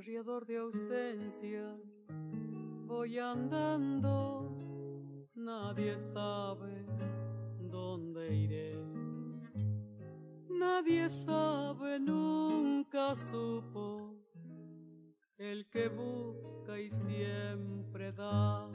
corredor de ausencias, voy andando, nadie sabe dónde iré. Nadie sabe, nunca supo, el que busca y siempre da.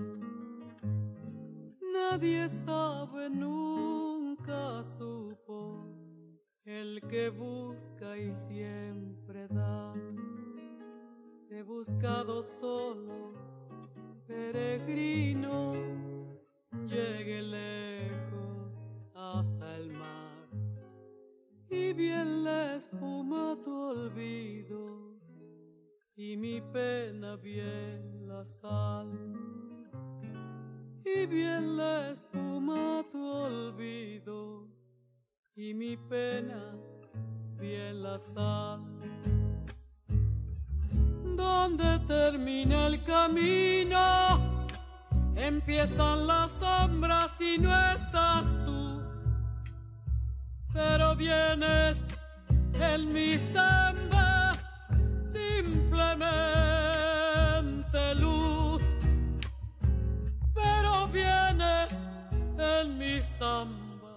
Nadie sabe, nunca supo, el que busca y siempre da. He buscado solo, peregrino, llegué lejos hasta el mar, y bien la espuma tu olvido, y mi pena bien la sal. Y bien la espuma tu olvido, y mi pena bien la sal. Donde termina el camino, empiezan las sombras y no estás tú, pero vienes en mi samba, simplemente luz. Pero vienes en mi samba,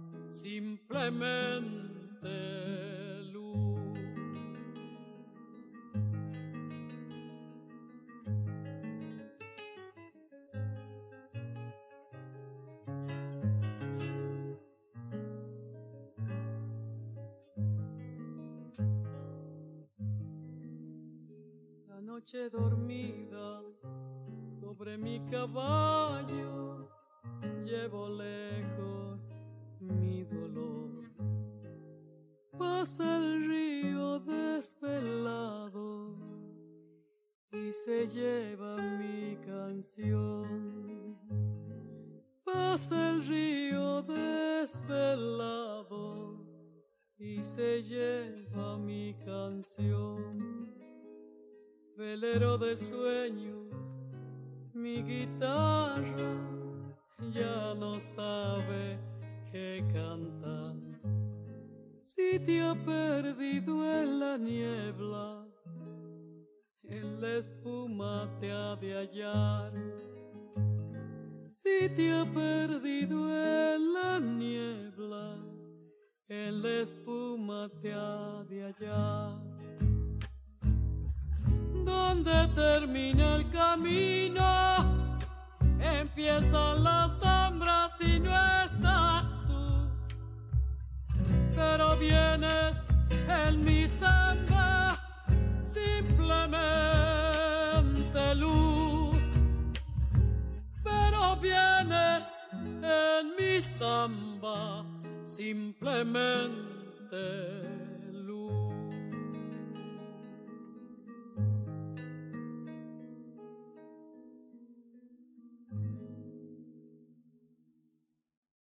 simplemente luz. La noche dormida sobre mi caballo, llevo lejos mi dolor. Pasa el río desvelado y se lleva mi canción. Pasa el río desvelado y se lleva mi canción. Velero de sueños, mi guitarra ya no sabe qué cantar. Si te ha perdido en la niebla, en la espuma te ha de hallar. Si te ha perdido en la niebla, en la espuma te ha de hallar. Donde termina el camino, empiezan las sombras y no estás tú, pero vienes en mi samba, simplemente luz. Pero vienes en mi samba, simplemente